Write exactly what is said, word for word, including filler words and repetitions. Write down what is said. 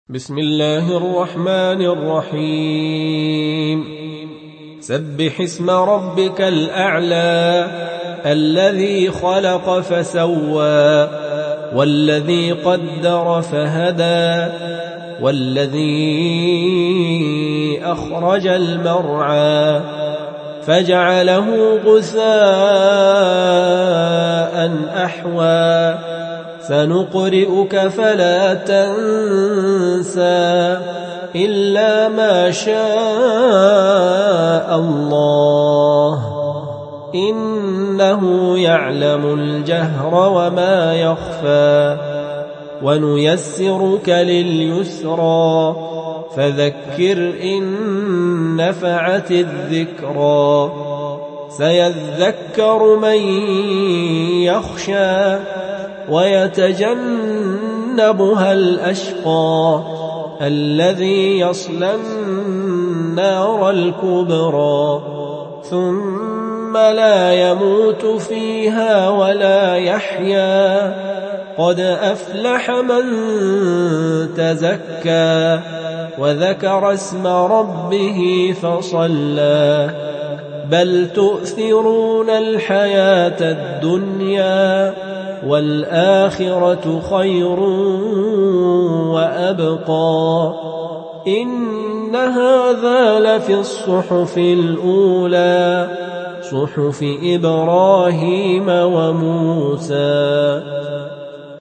بسم الله الرحمن الرحيم سبح اسم ربك الأعلى الذي خلق فسوى والذي قدر فهدى والذي أخرج المرعى فجعله غثاء أحوى سنقرئك فلا تنسى إلا ما شاء الله إنه يعلم الجهر وما يخفى ونيسرك لليسرى فذكر إن نفعت الذكرى سيذكر من يخشى ويتجنبها الأشقى الذي يصلى النار الكبرى ثم لا يموت فيها ولا يحيا قد أفلح من تزكى وذكر اسم ربه فصلى بل تؤثرون الحياة الدنيا والآخرة خير وأبقى إن هذا لفي الصحف الأولى صحف إبراهيم وموسى.